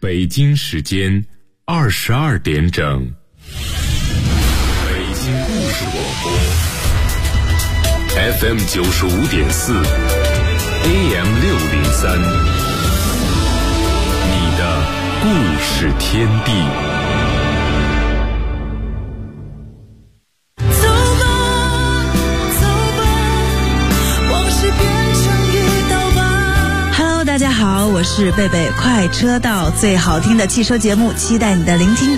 北京时间22点整。北京故事广播 FM 95.4 AM 603，你的故事天地。 大家好，我是贝贝，快车道最好听的汽车节目，期待你的聆听。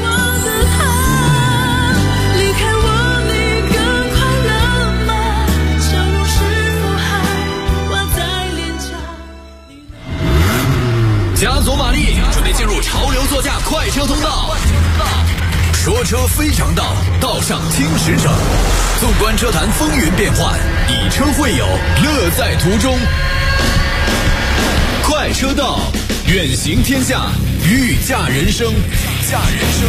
加佐玛丽准备进入潮流座驾快车通道，说车非常道，道上听驰骋。纵观车坛风云变幻，以车会友，乐在途中。快车道，远行天下，御驾人生，御驾人生。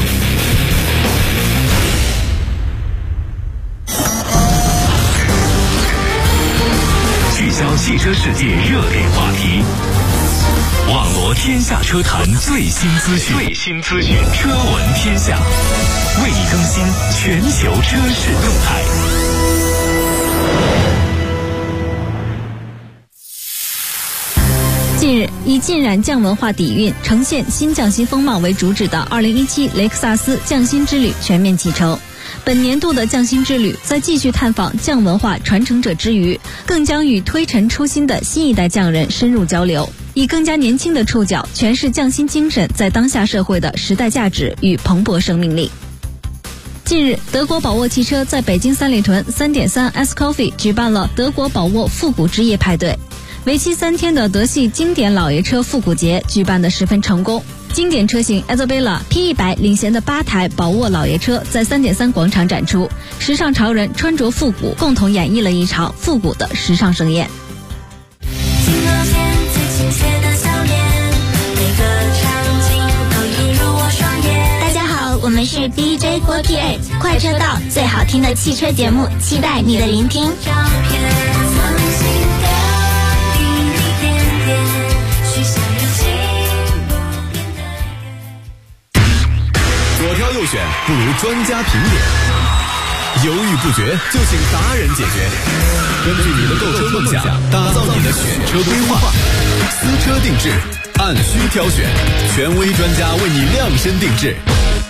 聚焦汽车世界热点话题，网罗天下车坛最新资讯，车闻天下，为你更新全球车市动态。 近日，以浸染匠文化底蕴，呈现新匠心风貌为主旨的2017雷克萨斯匠心之旅全面启程。本年度的匠心之旅在继续探访匠文化传承者之余，更将与推陈出新的新一代匠人深入交流，以更加年轻的触角诠释匠心精神在当下社会的时代价值与蓬勃生命力。近日，德国宝沃汽车在北京三里屯 3.3 S Coffee 举办了德国宝沃复古之夜派对。为期3天的德系经典老爷车复古节举办得十分成功，经典车型 Isabella P100 领衔的8台宝沃老爷车在 3.3 广场展出，时尚潮人穿着复古，共同演绎了一场复古的时尚盛宴。 大家好，我们是 DJ48 快车道最好听的汽车节目，期待你的聆听。 左挑右选不如专家评点，犹豫不决就请达人解决。根据你的购车梦想，打造你的选车规划，私车定制，按需挑选，权威专家为你量身定制。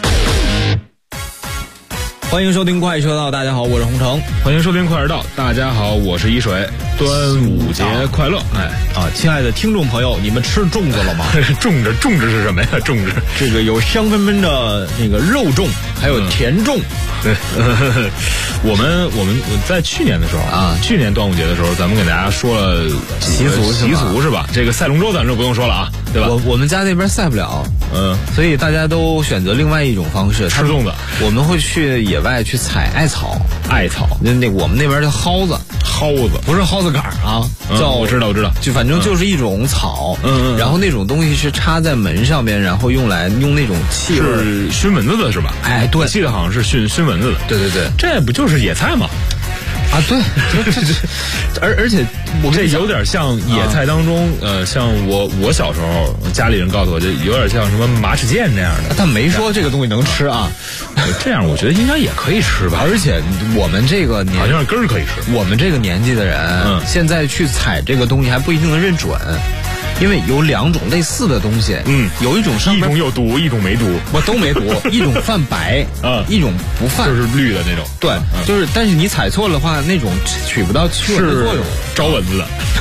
欢迎收听快车道，大家好，我是洪城。 欢迎收听快车道，大家好，我是一水。端午节快乐！ 亲爱的听众朋友，你们吃粽子了吗？ 粽子是什么呀？粽子这个有香喷喷的那个肉粽，还有甜粽。 对，我们在去年的时候去年端午节的时候，咱们给大家说了习俗是吧？这个赛龙舟咱就不用说了啊，对吧？ 我们家那边赛不了，所以大家都选择另外一种方式吃粽子。 我们会去野外去采艾草，那我们那边叫蒿子不是蒿子杆啊，叫我知道， 就反正就是一种草，然后那种东西是插在门上边，然后用那种气味是熏蚊子的是吧？ 哎，对， 我记得好像是熏蚊子的。 对， 这不就是野菜吗？ 啊，对，而且我这有点像野菜当中，像我小时候家里人告诉我，就有点像什么马齿苋这样的。 他没说这个东西能吃啊， 这样我觉得应该也可以吃吧。 而且我们这个好像是根儿可以吃。 我们这个年纪的人，现在去采这个东西还不一定能认准。因为有2种类似的东西，有一种上面一种有毒，一种没毒， 我都没毒，一种泛白，一种不泛， 就是绿的那种。 对，就是，但是你采错的话，那种起不到驱蚊的作用， 招蚊子的。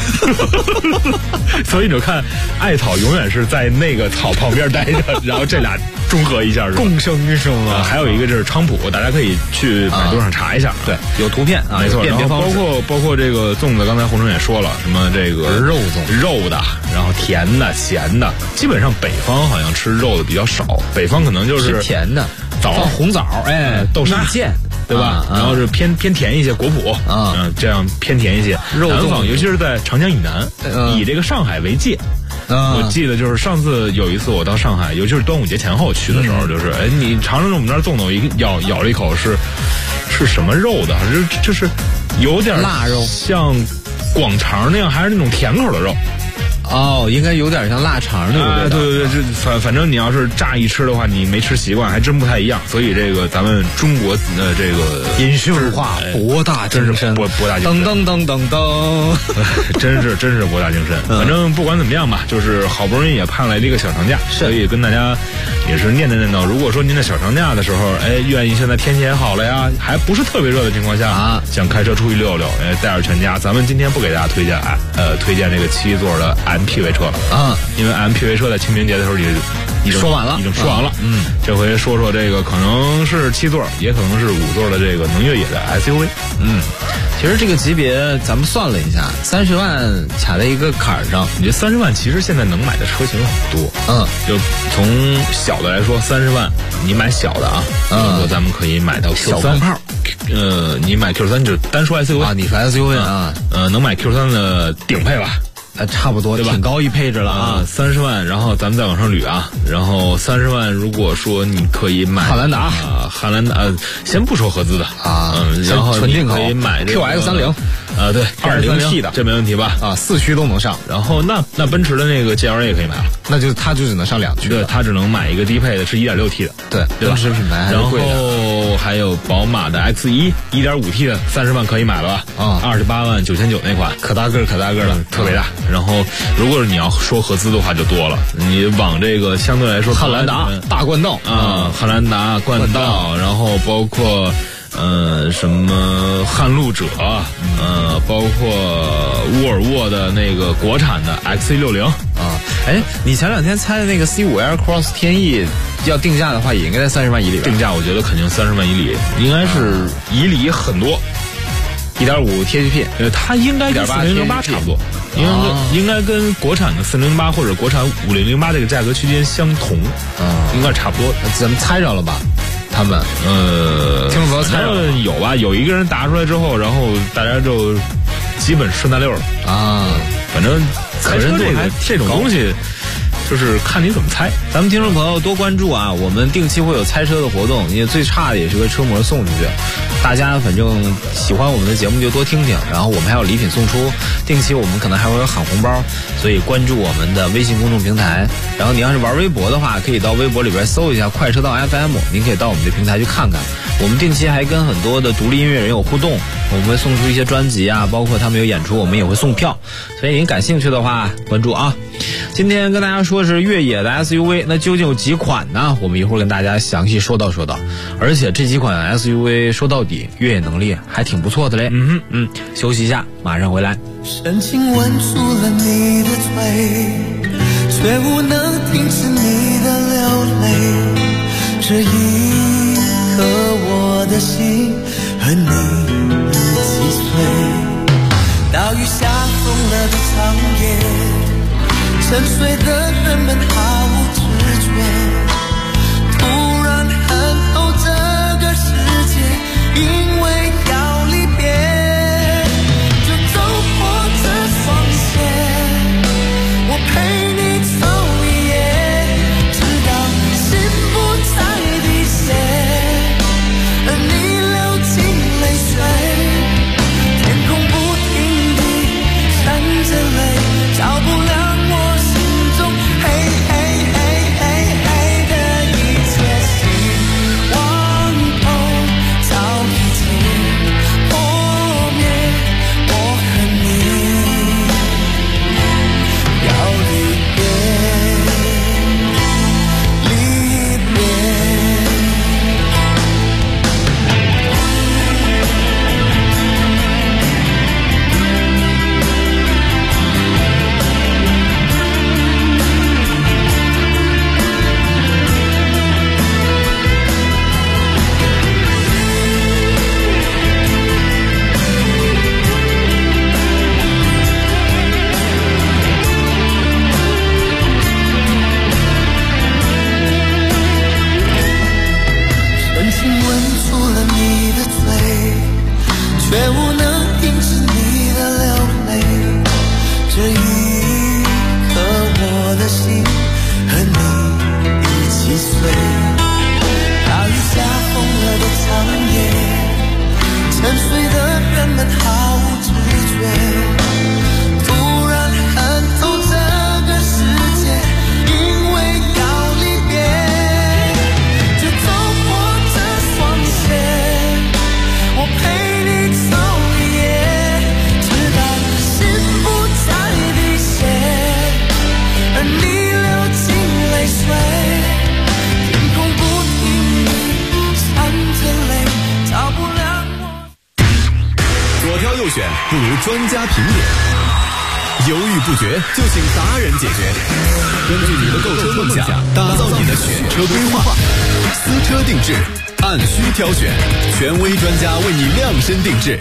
所以你就看，艾草永远是在那个草旁边待着，然后这俩中和一下， 共生啊。 还有一个就是菖蒲，大家可以去百度上查一下， 对，有图片啊， 没错。 辨别方式， 包括这个粽子，刚才洪城也说了，什么这个肉粽、 肉的，然后甜的、咸的，基本上北方好像吃肉的比较少，北方可能就是甜的， 枣、 红枣， 豆沙见， 对吧？然后是偏甜一些，果脯这样偏甜一些。南方尤其是在长江以南，以这个上海为界。我记得就是上次有一次我到上海，尤其是端午节前后去的时候，就是你尝尝我们那儿粽子，我一咬了一口是什么肉的？就是有点腊肉， 像广肠那样，还是那种甜口的肉。 哦，应该有点像腊肠那个味道。 对，这反正你要是乍一吃的话，你没吃习惯，还真不太一样。所以这个咱们中国的这个饮食文化博大精深， 博大精深， 噔， 真是博大精深。反正不管怎么样吧，就是好不容易也盼来了一个小长假，所以跟大家也是念叨。如果说您在小长假的时候，愿意现在天气也好了呀，还不是特别热的情况下想开车出去溜溜，带着全家。咱们今天不给大家推荐这个7座的 MPV 车了因为 MPV 车在清明节的时候已经说完了。这回说这个可能是7座，也可能是5座的这个能越野的 SUV。 其实这个级别咱们算了一下，30万卡在一个坎上。 你这30万其实现在能买的车型很多。就从小的来说，30万你买小的咱们可以买到 Q3 小钢炮。 你买 Q3 就单说 SUV 啊，你说 SUV 能买 Q3 的顶配吧？ 差不多，对吧？挺高一配置了 30万，然后咱们再往上捋然后30万，如果说你可以买汉兰达， 先不说合资的然后你可以买这个 QX30。 对 2.0T 的， 这没问题吧 ？4驱都能上。 然后那奔驰的那个 GLA 也可以买了， 它就只能上2驱。 对，它只能买一个低配的，是 1.6T 的。 对， 奔驰品牌还是贵的。 然后还有宝马的 X1 1.5T 的，30万可以买了吧？28万9900那款，可大个的，特别大。然后如果你要说合资的话就多了，你往这个相对来说， 汉兰达大冠道汉兰达冠道，然后包括什么撼路者包括沃尔沃的那个国产的 XC60 你前2天猜的那个 C5 Aircross 天翼要定价的话，也应该在30万以里吧？ 定价我觉得肯定30万以里，应该是以里很多。 1.5 THP， 它应该跟4008差不多，应该跟国产的4008或者国产5008这个价格区间相同，应该差不多。 咱们猜着了吧？他们听说猜着有吧？有一个人答出来之后，然后大家就基本顺大溜了反正可认度这种东西。就是看你怎么猜， 咱们听众朋友多关注我们定期会有猜车的活动，你最差的也是个车模送出去，大家反正喜欢我们的节目就多听听，然后我们还有礼品送出，定期我们可能还会有喊红包，所以关注我们的微信公众平台，然后你要是玩微博的话，可以到微博里边搜一下快车道 FM， 您可以到我们的平台去看看，我们定期还跟很多的独立音乐人有互动，我们会送出一些专辑包括他们有演出，我们也会送票，所以您感兴趣的话关注今天跟大家说是越野的 SUV， 那究竟有几款呢？我们一会儿跟大家详细说道，而且这几款 SUV 说到底越野能力还挺不错的嘞。休息一下，马上回来。 深情吻住了你的嘴，却无能停止你的流泪，这一刻我的心和你一起碎，大雨下疯了的长夜，沉睡的人们毫无知觉，突然恨透这个世界，因为要离别，就走破这双鞋，我陪你走一夜，直到心不再滴血，而你流尽泪水，天空不停地闪着泪，照不亮我心中黑黑选，不如专家评点。犹豫不决，就请达人解决。根据你的购车梦想，打造你的选车规划。私车定制，按需挑选，权威专家为你量身定制。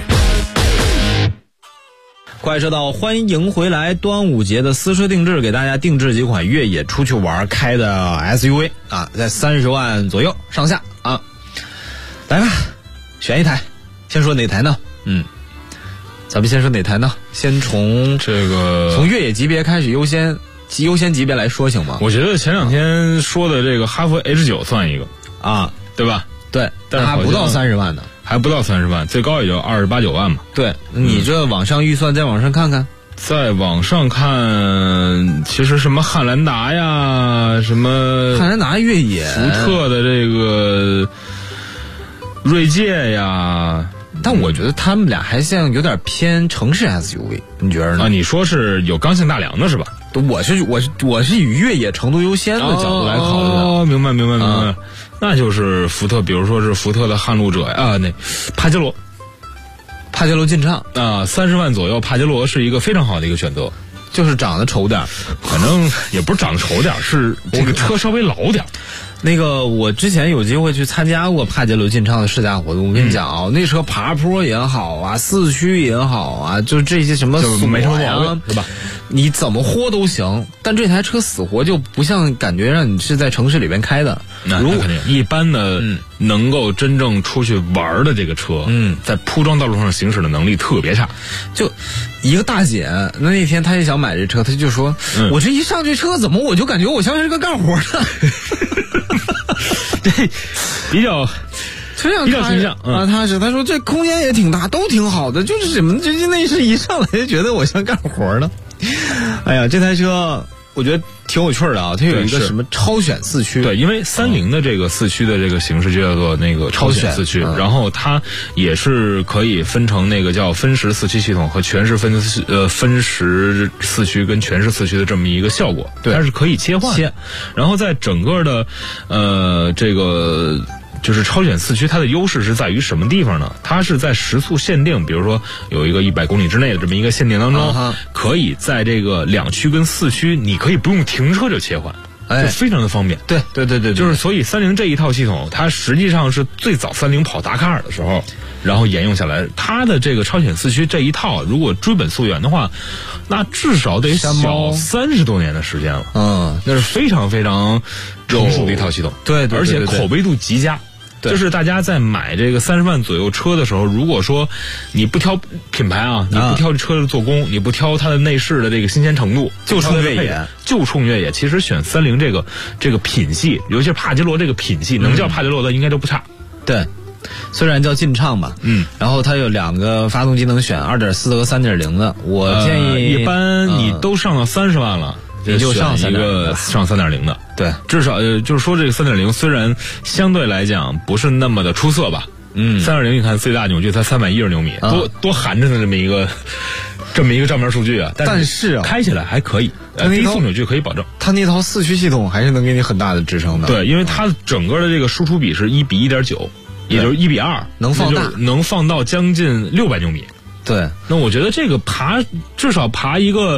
快车道，欢迎回来！端午节的私车定制，给大家定制几款越野出去玩开的 SUV 啊，在30万左右上下啊。来吧，选一台，先说哪台呢？咱们先说哪台呢？先从从越野级别开始优先级别来说行吗？ 我觉得前两天说的这个哈弗 H9 算一个啊， 对吧？ 对， 但是还不到30万呢， 还不到30万，最高也就28、9万嘛。 对，你这网上预算再往上看看。 在网上看，其实什么汉兰达呀，什么汉兰达越野， 福特的这个锐界呀。 但我觉得他们俩还像有点偏城市 SUV， 你觉得呢？ 啊，你说是有刚性大梁的是吧？ 我是以越野程度优先的角度来考虑的。 哦，明白。那就是福特，比如说是福特的撼路者呀，那帕杰罗劲畅啊，30万左右，帕杰罗是一个非常好的一个选择。 就是长得丑点， 反正也不是长得丑点，是这个车稍微老点。 那个我之前有机会去参加过帕杰罗劲畅的试驾活动，我跟你讲啊，那车爬坡也好啊，四驱也好啊，就这些什么就没什么毛病，对吧？ 你怎么豁都行，但这台车死活就不像感觉让你是在城市里边开的。 那肯定，一般的能够真正出去玩的这个车，在铺装道路上行驶的能力特别差。 就一个大姐，那天她也想买这车，她就说：“我这一上这车，怎么我就感觉我像是个干活的。” 这比较形象啊，他说这空间也挺大，都挺好的，就是什么，这内饰一上来就觉得我像干活的。哎呀，这台车我觉得挺有趣的啊，它有一个什么超选四驱。 对，因为30的这个四驱的这个形式就叫做那个超选四驱，然后它也是可以分成那个叫分时四驱系统和全时分时四驱跟全时四驱的这么一个效果，对，它是可以切换的。然后在整个的这个就是超选四驱，它的优势是在于什么地方呢？它是在时速限定，比如说有一个100公里之内的这么一个限定当中，可以在这个2驱跟4驱，你可以不用停车就切换，就非常的方便。 对， 就是所以30这一套系统，它实际上是最早30跑达喀尔的时候，然后沿用下来。它的这个超选四驱这一套，如果追本溯源的话，那至少得小30多年的时间了。那是非常非常成熟的一套系统。 对， 而且口碑度极佳。就是大家在买这个30万左右车的时候，如果说你不挑品牌啊，你不挑车的做工，你不挑它的内饰的这个新鲜程度， 就冲越野， 其实选30这个品系，尤其是帕杰罗这个品系，能叫帕杰罗的应该都不差。 对，虽然叫劲畅吧，然后它有2个发动机能选，2.4和3.0的。我建议一般你都上到30万了。 也就上一个上3.0的，对，至少就是说这个3.0虽然相对来讲不是那么的出色吧，3.0你看最大扭矩才310牛米，多含着的这么一个账面数据啊， 但是开起来还可以，低速扭矩可以保证， 它那套四驱系统还是能给你很大的支撑的。 对，因为它整个的这个输出比是1比1.9，也就是1比2， 能放大， 能放到将近600牛米。 对， 那我觉得这个至少爬一个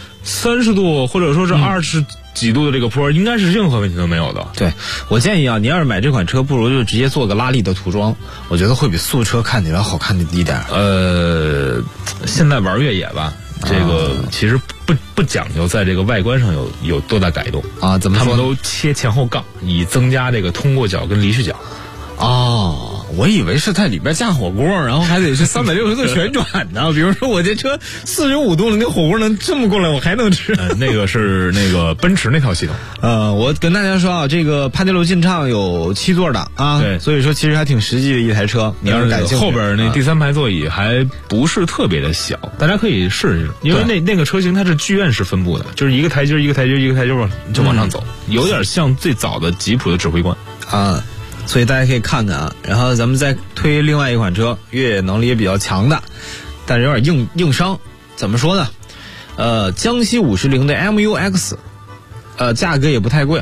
30度或者说是20几度的这个坡，应该是任何问题都没有的。 对，我建议啊，你要是买这款车，不如就直接做个拉力的涂装，我觉得会比素车看起来好看一点。 现在玩越野吧，这个其实不讲究在这个外观上有多大改动啊？怎么说？ 他们都切前后杠，以增加这个通过角跟离去角。 哦，我以为是在里边架火锅，然后还得是360度旋转呢。比如说我这车45度了，那火锅能这么过来，我还能吃。 那个是那个奔驰那套系统。 我跟大家说啊，这个帕杰罗劲畅有7座的啊， 对， 所以说其实还挺实际的一台车。你要是感兴趣， 后边那第3排座椅还不是特别的小，大家可以试试，因为那个车型它是剧院式分布的，就是一个台阶一个台阶一个台阶往上走，有点像最早的吉普的指挥官啊。所以大家可以看看啊，然后咱们再推另外一款车，越野能力也比较强的，但是有点硬伤。怎么说呢？江西510的 MUX，价格也不太贵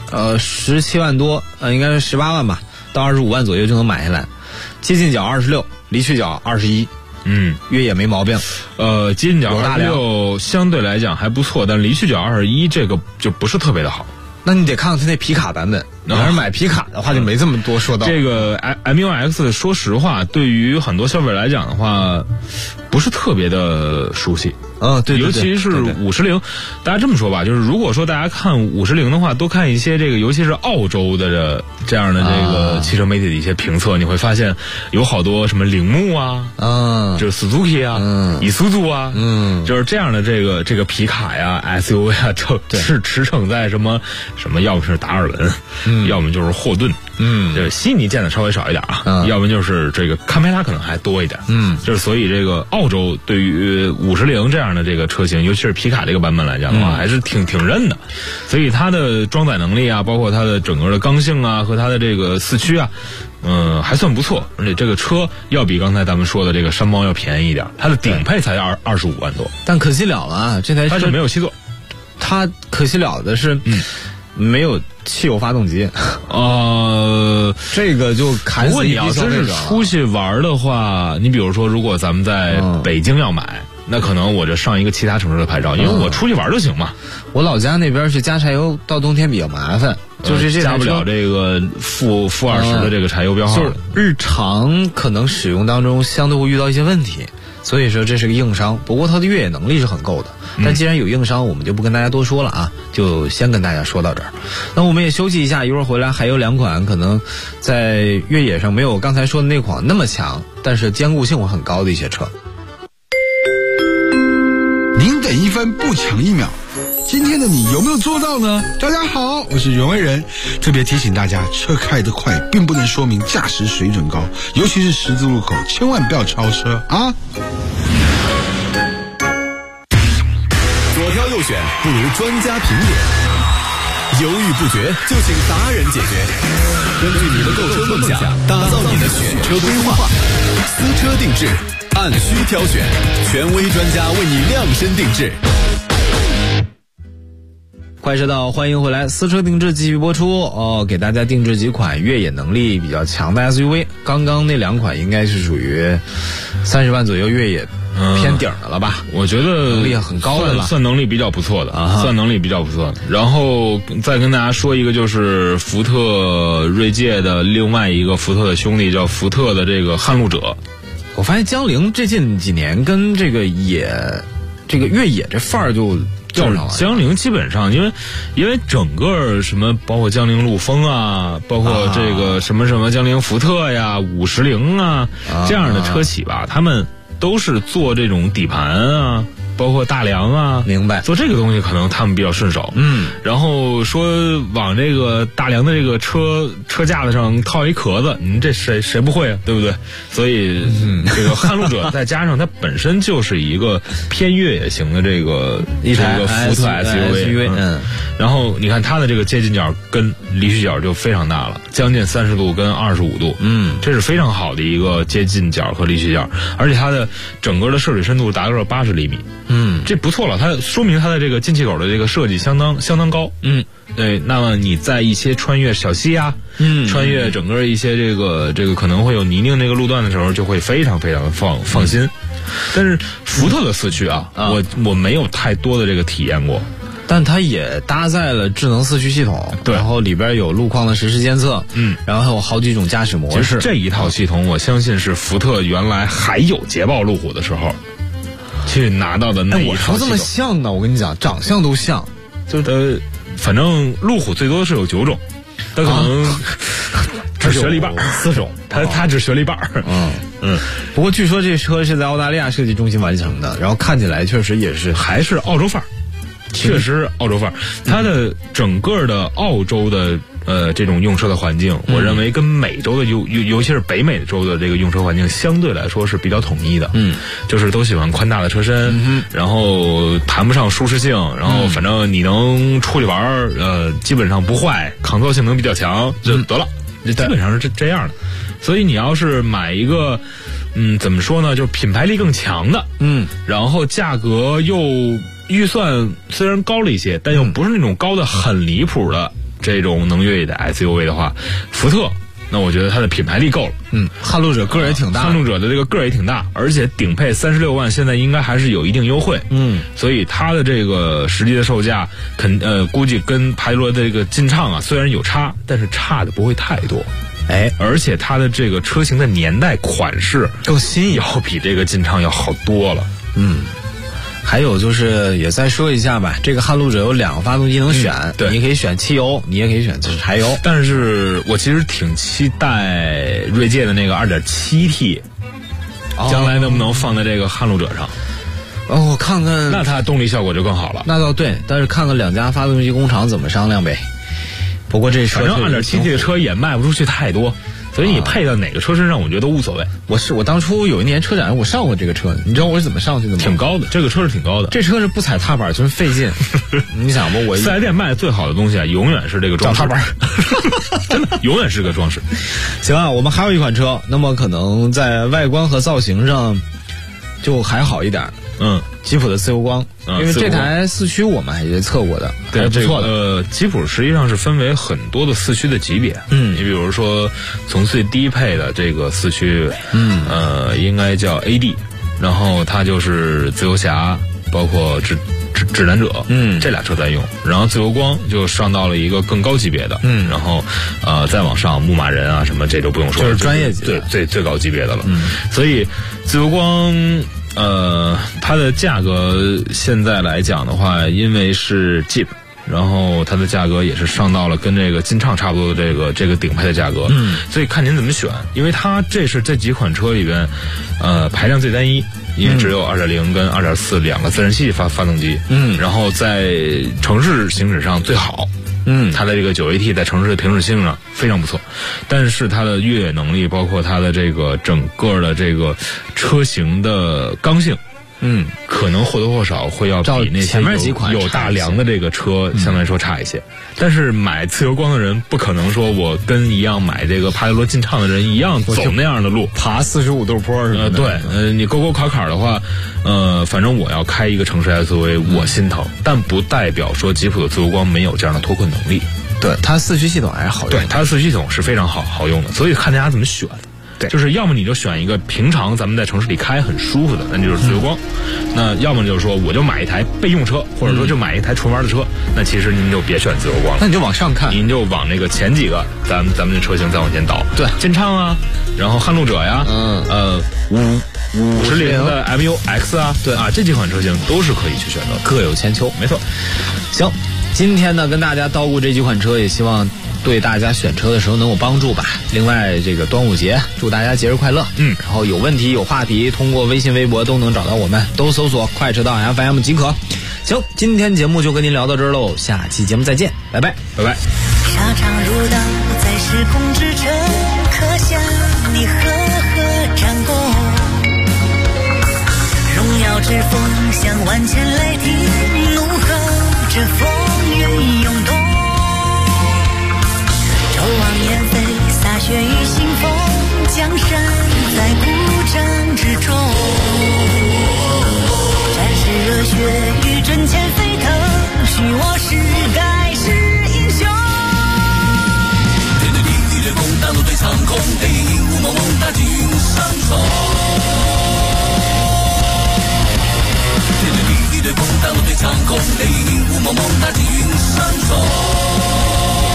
，17万多，应该是18万吧，到25万左右就能买下来。接近角26，离去角21， 越野没毛病。 接近角26相对来讲还不错，但离去角21这个就不是特别的好。 那你得看看它那皮卡版本，你要是买皮卡的话就没这么多说道。 这个 MUX 说实话，对于很多消费者来讲的话，不是特别的熟悉。 对， 尤其是50，大家这么说吧，就是如果说大家看50的话，多看一些这个，尤其是澳洲的这样的这个汽车媒体的一些评测，你会发现有好多什么铃木啊，就是 Suzuki 啊，Isuzu 啊，就是这样的这个皮卡呀、SUV 啊，就是驰骋在什么，要么是达尔文，要么就是霍顿，这悉尼见的稍微少一点啊，要么就是这个堪培拉可能还多一点，就是所以这个澳洲对于50这样的这个车型，尤其是皮卡这个版本来讲的话，还是挺认的，所以它的装载能力啊，包括它的整个的刚性啊，和它的这个四驱啊，还算不错，而且这个车要比刚才咱们说的这个山猫要便宜一点，它的顶配才25万多， 但可惜了啊，这台车它是没有7座， 它可惜了的是，没有汽油发动机，这个就砍死。 如果你要真是出去玩的话，你比如说，如果咱们在北京要买。那可能我就上一个其他城市的牌照，因为我出去玩就行嘛。 我老家那边是加柴油，到冬天比较麻烦，就是这加不了这个负20的这个柴油标号， 就是日常可能使用当中相对会遇到一些问题，所以说这是个硬伤。不过它的越野能力是很够的，但既然有硬伤，我们就不跟大家多说了啊，就先跟大家说到这儿。那我们也休息一下，一会儿回来还有2款可能在越野上没有我刚才说的那款那么强，但是坚固性会很高的一些车。 您等1分不抢1秒，今天的你有没有做到呢？大家好，我是袁惟仁，特别提醒大家，车开得快并不能说明驾驶水准高，尤其是十字路口，千万不要超车啊！ 左挑右选不如专家评点，犹豫不决就请达人解决。根据你的购车梦想，打造你的选车规划，私车定制，按需挑选，权威专家为你量身定制。 快车道，欢迎回来，私车定制继续播出给大家定制几款越野能力比较强的 SUV。刚刚那2款应该是属于30万左右越野偏顶的了吧？ 我觉得能力很高的了， 算能力比较不错的算能力比较不错的。然后再跟大家说一个，就是福特锐界的另外一个福特的兄弟，叫福特的这个撼路者。 我发现江铃这近几年跟这个越野这范儿就就是江铃基本上，因为整个什么，包括江铃陆风啊，包括这个什么江铃福特呀、50啊这样的车企吧，他们都是做这种底盘啊，包括大梁啊， 明白？ 做这个东西可能他们比较顺手。然后说往这个大梁的这个车架子上套一壳子，这谁不会啊？对不对？所以这个撼路者再加上它本身就是一个偏越野型的这个福特 SUV，然后你看它的这个接近角跟离去角就非常大了，将近30度跟25度，这是非常好的一个接近角和离去角，而且它的整个的涉水深度达到了80厘米。这不错了，它说明它的这个进气口的这个设计相当高。对，那么你在一些穿越小溪啊，穿越整个一些这个可能会有泥泞这个路段的时候，就会非常非常放心。但是福特的四驱我没有太多的这个体验过。 但它也搭载了智能四驱系统， 对， 然后里边有路况的实时监测，然后还有好几种驾驶模式。 这一套系统，我相信是福特原来还有捷豹路虎的时候去拿到的那一套系统。 我说这么像呢，我跟你讲，长相都像， 就是反正路虎最多是有9种，它可能只学了一半 ，4种， 它只学了一半。 不过据说这车是在澳大利亚设计中心完成的，然后看起来确实也是还是澳洲范儿。确实澳洲范儿，它的整个的澳洲的这种用车的环境，我认为跟美洲的尤其是北美洲的这个用车环境相对来说是比较统一的。就是都喜欢宽大的车身，然后谈不上舒适性，然后反正你能出去玩基本上不坏，抗造性能比较强就得了，基本上是这样的。所以你要是买一个怎么说呢，就是品牌力更强的，然后价格又预算虽然高了一些，但又不是那种高的很离谱的这种能越野的 SUV 的话，福特那我觉得它的品牌力够了。 撼路者个儿也挺大， 撼路者的这个个儿也挺大，而且顶配36万，现在应该还是有一定优惠。所以它的这个实际的售价估计跟派罗的这个劲畅啊，虽然有差，但是差的不会太多。而且它的这个车型的年代款式更新颖， 要比这个劲畅要好多了。 还有就是也再说一下吧，这个撼路者有2个发动机能选， 对， 你可以选汽油，你也可以选柴油。 但是我其实挺期待锐界的那个 2.7T，将来能不能放在这个撼路者上？ 我看看， 那它动力效果就更好了。 那倒对，但是看看2家发动机工厂怎么商量呗。不过这车反正 2.7T 的车也卖不出去太多。所以你配到哪个车身上，我觉得都无所谓。 我当初有一年车展，我上过这个车，你知道我是怎么上去的吗？ 挺高的，这个车是挺高的。 这车是不踩踏板，就是费劲。你想吧，我 4S店卖的最好的东西啊，永远是这个装饰踏板， 真的永远是个装饰。 行啊，我们还有一款车，那么可能在外观和造型上就还好一点。吉普的自由光，因为这台四驱我们还是测过的，还是不错的。 吉普实际上是分为很多的四驱的级别。你比如说从最低配的这个四驱，应该叫 AD， 然后它就是自由侠，包括指南者，这俩车在用。然后自由光就上到了一个更高级别的，然后再往上牧马人啊什么这就不用说了， 就是专业级的， 最高级别的了。所以自由光。它的价格现在来讲的话，因为是 Jeep， 然后它的价格也是上到了跟这个劲畅差不多的这个顶配的价格。所以看您怎么选，因为它这是这几款车里边，排量最单一，因为只有 2.0 跟 2.4 两个自然吸气发动机。然后在城市行驶上最好。它的这个 9AT 在城市的平顺性上非常不错，但是它的越野能力，包括它的这个整个的这个车型的刚性，可能或多或少会要比那些前面几款有大梁的这个车相对来说差一些。但是买自由光的人不可能说我跟一样买这个帕杰罗劲畅的人一样走那样的路， 爬45度坡什么的。 对，你沟沟坎坎的话，反正我要开一个城市 SUV，我心疼，但不代表说吉普的自由光没有这样的脱困能力。 对，它四驱系统还是好用的。 对，它的四驱系统是非常好用的，所以看大家怎么选。对，就是要么你就选一个平常咱们在城市里开很舒服的，那就是自由光。那要么就是说我就买一台备用车，或者说就买一台纯玩的车，那其实您就别选自由光了。 那你就往上看， 您就往那个前几个咱们的车型再往前倒。 对， 劲畅啊，然后撼路者呀550的 MUX 啊， 对啊，这几款车型都是可以去选择， 各有千秋。 没错。 行，今天呢跟大家叨咕这几款车，也希望对大家选车的时候能有帮助吧。另外这个端午节，祝大家节日快乐。然后有问题有话题，通过微信微博都能找到我们，都搜索快车道 FM 即可。行，今天节目就跟您聊到这儿喽，下期节目再见，拜拜沙场如刀在时空之城，刻下你赫赫战功，荣耀之风向万千雷霆，怒吼着风云涌动，周王燕飞洒血与腥风，江山在古战之中，战士热血与阵前飞腾，许我时代是英雄。面对敌对攻大陆对长空，黑影雾蒙蒙大军上冲，面对敌对攻大陆对长空，黑影雾蒙蒙大军上冲。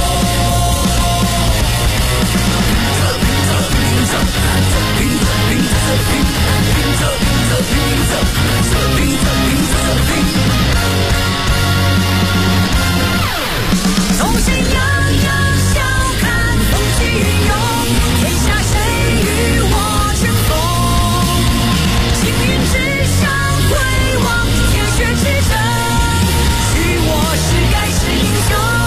从信仰扬笑看风起云涌，天下谁与我争锋？青云之上回望，铁血之城，许我是盖世英雄。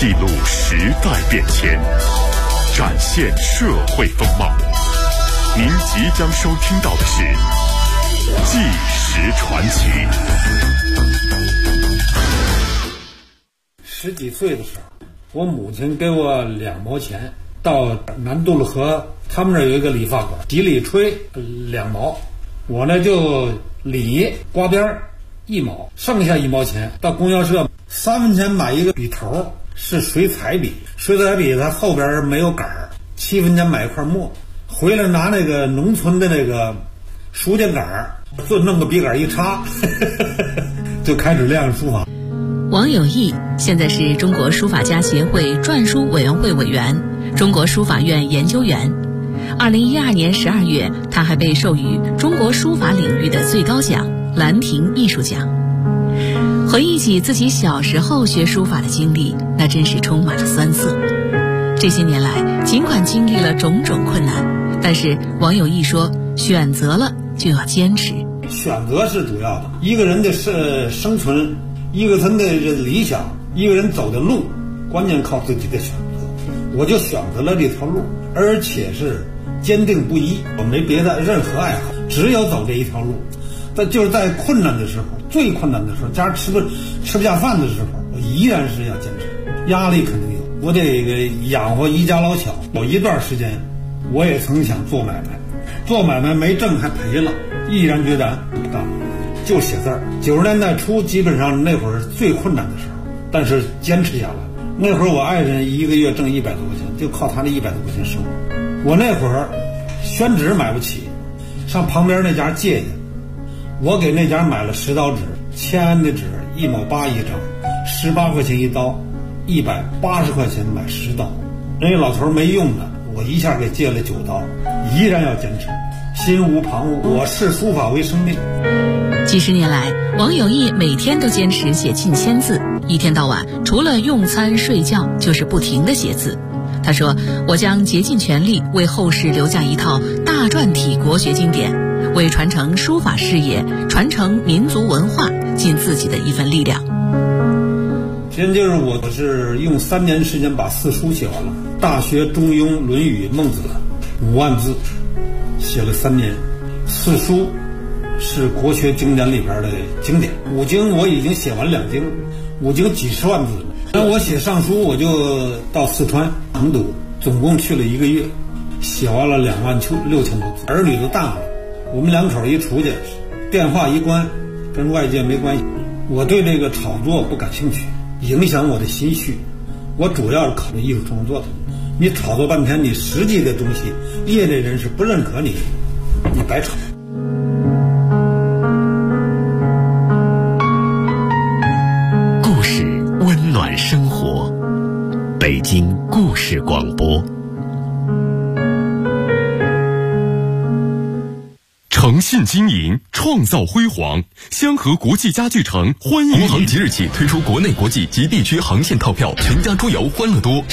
记录时代变迁，展现社会风貌。您即将收听到的是《纪实传奇》。 10几岁的时候，我母亲给我2毛钱，到南渡了河，他们那儿有一个理发馆，洗理吹2毛，我呢就理刮边1毛，剩下1毛钱到供销社3分钱买一个笔头，是水彩笔，水彩笔它后边没有杆儿，7分钱买一块墨，回来拿那个农村的那个书架杆儿，就弄个笔杆一插就开始练书法。 王有义现在是中国书法家协会篆书委员会委员、中国书法院研究员。2012年12月，他还被授予中国书法领域的最高奖兰亭艺术奖。回忆起自己小时候学书法的经历，那真是充满了酸涩。这些年来，尽管经历了种种困难，但是王有义说，选择了就要坚持。 选择是主要的，一个人的生存，一个人的理想，一个人走的路，关键靠自己的选择。我就选择了这条路，而且是坚定不移，我没别的任何爱好，只有走这一条路。但就是在困难的时候，最困难的时候，家人吃不下饭的时候，我依然是要坚持。压力肯定有，我得养活一家老小。有一段时间，我也曾想做买卖，做买卖没挣还赔了，毅然决然不干，就写字儿。90年代初，基本上那会儿最困难的时候，但是坚持下来。那会儿我爱人1个月挣100多块钱，就靠他那100多块钱生活。我那会儿宣纸买不起，上旁边那家借去，我给那家买了10刀纸，签的纸1毛8一张，18块钱一刀，180块钱买10刀。人家老头没用的，我一下给借了9刀，依然要坚持，心无旁骛。我视书法为生命。 几十年来，王有义每天都坚持写近1000字，一天到晚除了用餐睡觉就是不停地写字。他说，我将竭尽全力为后世留下一套大篆体国学经典，为传承书法事业、传承民族文化尽自己的一份力量。 现就是我是用3年时间把4书写完了，《大学》《中庸》《论语》《孟子》5万字，写了3年。4书是国学经典里边的经典，5经我已经写完2经，5经几十万字了。那我写上书，我就到四川成都，总共去了1个月，写完了26000多字。儿女都大了，我们2口一出去，电话一关，跟外界没关系。我对这个炒作不感兴趣，影响我的心绪。我主要是考虑艺术创作的。你炒作半天，你实际的东西，业内人士不认可你，你白炒。 故事温暖生活，北京故事广播。诚信经营，创造辉煌。香河国际家具城欢迎您！国航即日起推出国内国际及地区航线套票，全家出游欢乐多。